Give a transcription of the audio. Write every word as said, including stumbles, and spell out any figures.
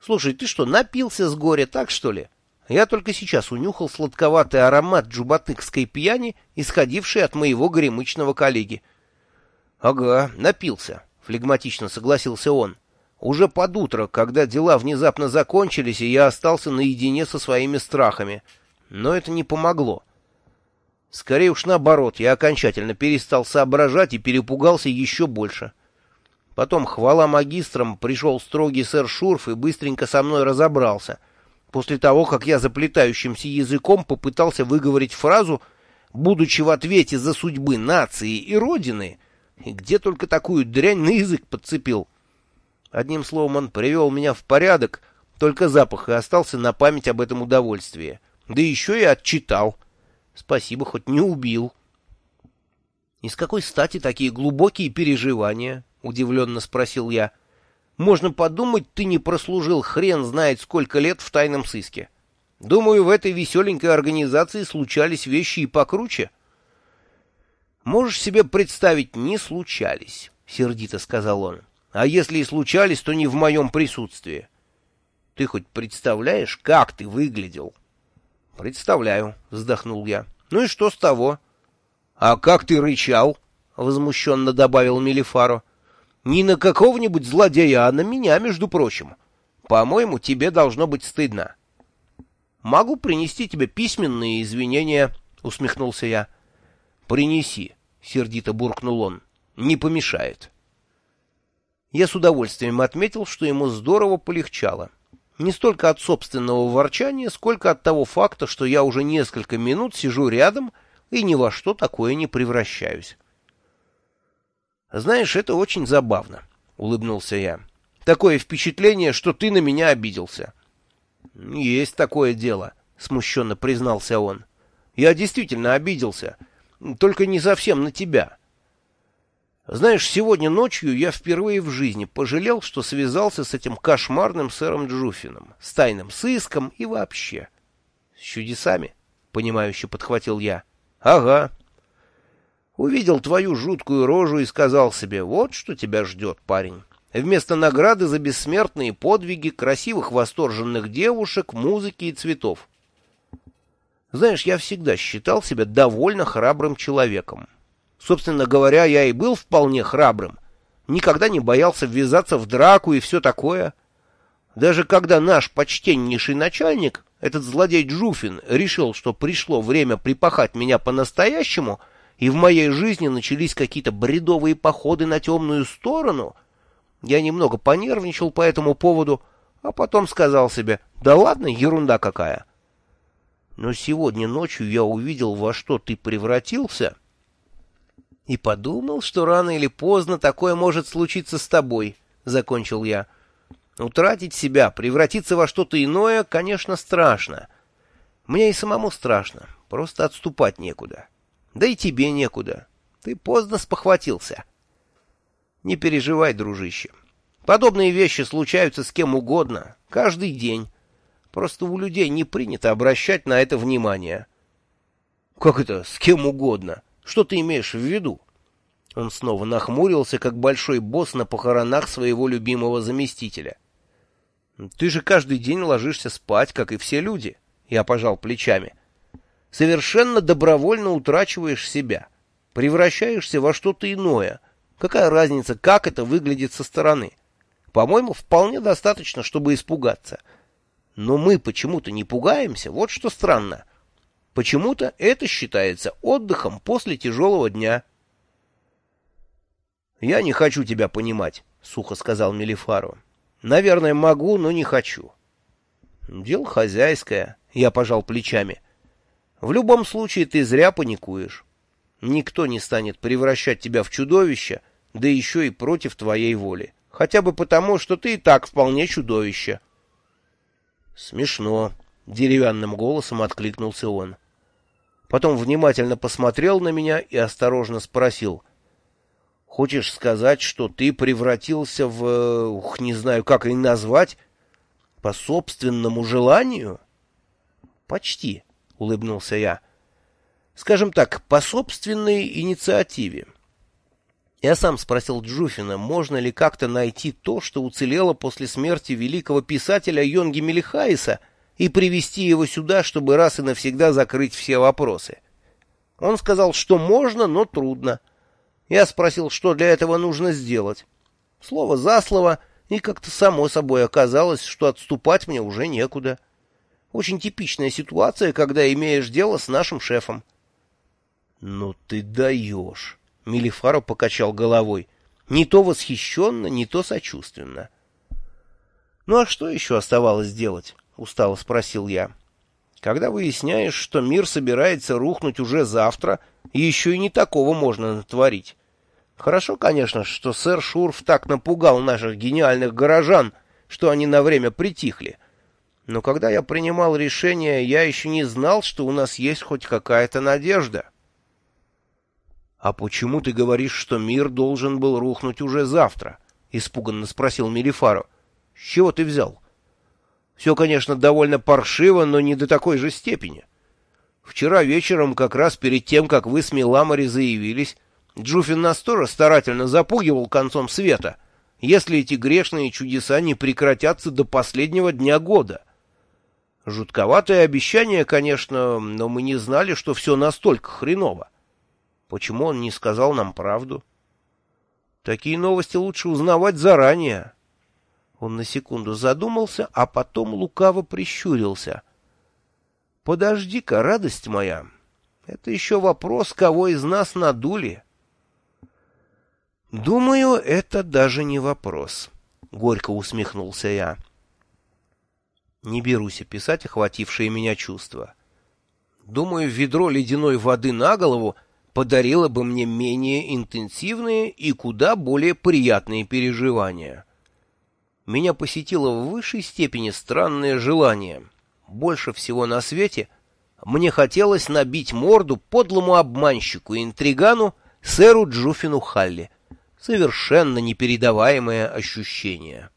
Слушай, ты что, напился с горя, так что ли? Я только сейчас унюхал сладковатый аромат джубатыкской пьяни, исходивший от моего горемычного коллеги. — Ага, напился, — флегматично согласился он. Уже под утро, когда дела внезапно закончились, и я остался наедине со своими страхами. Но это не помогло. Скорее уж наоборот, я окончательно перестал соображать и перепугался еще больше. Потом, хвала магистрам, пришел строгий сэр Шурф и быстренько со мной разобрался. После того, как я заплетающимся языком попытался выговорить фразу, будучи в ответе за судьбы нации и родины, и где только такую дрянь на язык подцепил. Одним словом, он привел меня в порядок, только запах и остался на память об этом удовольствии. Да еще и отчитал. Спасибо, хоть не убил. — И с какой стати такие глубокие переживания? — удивленно спросил я. — Можно подумать, ты не прослужил хрен знает сколько лет в тайном сыске. Думаю, в этой веселенькой организации случались вещи и покруче. — Можешь себе представить, не случались, — сердито сказал он. — А если и случались, то не в моем присутствии. Ты хоть представляешь, как ты выглядел? — Представляю, — вздохнул я. — Ну и что с того? — А как ты рычал? — возмущенно добавил Мелифаро. — Не на какого-нибудь злодея, а на меня, между прочим. По-моему, тебе должно быть стыдно. — Могу принести тебе письменные извинения, — усмехнулся я. — Принеси, — сердито буркнул он. — Не помешает. Я с удовольствием отметил, что ему здорово полегчало. Не столько от собственного ворчания, сколько от того факта, что я уже несколько минут сижу рядом и ни во что такое не превращаюсь. «Знаешь, это очень забавно», — улыбнулся я. «Такое впечатление, что ты на меня обиделся». «Есть такое дело», — смущенно признался он. «Я действительно обиделся, только не совсем на тебя. Знаешь, сегодня ночью я впервые в жизни пожалел, что связался с этим кошмарным сэром Джуффином, с тайным сыском и вообще». «С чудесами?» — понимающе подхватил я. «Ага». Увидел твою жуткую рожу и сказал себе: вот что тебя ждет, парень. Вместо награды за бессмертные подвиги красивых восторженных девушек, музыки и цветов. Знаешь, я всегда считал себя довольно храбрым человеком. Собственно говоря, я и был вполне храбрым. Никогда не боялся ввязаться в драку и все такое. Даже когда наш почтеннейший начальник, этот злодей Джуффин, решил, что пришло время припахать меня по-настоящему, и в моей жизни начались какие-то бредовые походы на темную сторону, я немного понервничал по этому поводу, а потом сказал себе: да ладно, ерунда какая. Но сегодня ночью я увидел, во что ты превратился, и подумал, что рано или поздно такое может случиться с тобой, — закончил я. Утратить себя, превратиться во что-то иное, конечно, страшно. Мне и самому страшно, просто отступать некуда. Да и тебе некуда. Ты поздно спохватился. Не переживай, дружище. Подобные вещи случаются с кем угодно, каждый день. Просто у людей не принято обращать на это внимание. Как это «с кем угодно»? Что ты имеешь в виду? Он снова нахмурился, как большой босс на похоронах своего любимого заместителя. Ты же каждый день ложишься спать, как и все люди. Я пожал плечами. Совершенно добровольно утрачиваешь себя. Превращаешься во что-то иное. Какая разница, как это выглядит со стороны? По-моему, вполне достаточно, чтобы испугаться. Но мы почему-то не пугаемся, вот что странно. Почему-то это считается отдыхом после тяжелого дня. «Я не хочу тебя понимать», — сухо сказал Мелифаро. «Наверное, могу, но не хочу». «Дело хозяйское», — я пожал плечами. «В любом случае ты зря паникуешь. Никто не станет превращать тебя в чудовище, да еще и против твоей воли. Хотя бы потому, что ты и так вполне чудовище». «Смешно», — деревянным голосом откликнулся он. Потом внимательно посмотрел на меня и осторожно спросил: «Хочешь сказать, что ты превратился в... ух, не знаю, как и назвать, по собственному желанию?» «Почти», — улыбнулся я. «Скажем так, по собственной инициативе. Я сам спросил Джуфина, можно ли как-то найти то, что уцелело после смерти великого писателя Йонги Мелихаиса, и привести его сюда, чтобы раз и навсегда закрыть все вопросы. Он сказал, что можно, но трудно. Я спросил, что для этого нужно сделать. Слово за слово, и как-то само собой оказалось, что отступать мне уже некуда. Очень типичная ситуация, когда имеешь дело с нашим шефом. — Ну ты даешь! — Мелифаро покачал головой. Не то восхищенно, не то сочувственно. — Ну а что еще оставалось делать? — устало спросил я. — Когда выясняешь, что мир собирается рухнуть уже завтра, еще и не такого можно натворить. Хорошо, конечно, что сэр Шурф так напугал наших гениальных горожан, что они на время притихли. Но когда я принимал решение, я еще не знал, что у нас есть хоть какая-то надежда. — А почему ты говоришь, что мир должен был рухнуть уже завтра? — испуганно спросил Мелифаро. — С чего ты взял? — Все, конечно, довольно паршиво, но не до такой же степени. Вчера вечером, как раз перед тем, как вы с Миламори заявились, Джуфин нас тоже старательно запугивал концом света, если эти грешные чудеса не прекратятся до последнего дня года. Жутковатое обещание, конечно, но мы не знали, что все настолько хреново. Почему он не сказал нам правду? Такие новости лучше узнавать заранее. Он на секунду задумался, а потом лукаво прищурился. Подожди-ка, радость моя, это еще вопрос, кого из нас надули. Думаю, это даже не вопрос, — горько усмехнулся я. Не берусь описать охватившие меня чувства. Думаю, ведро ледяной воды на голову подарило бы мне менее интенсивные и куда более приятные переживания. Меня посетило в высшей степени странное желание. Больше всего на свете мне хотелось набить морду подлому обманщику и интригану сэру Джуфину Халли. Совершенно непередаваемое ощущение.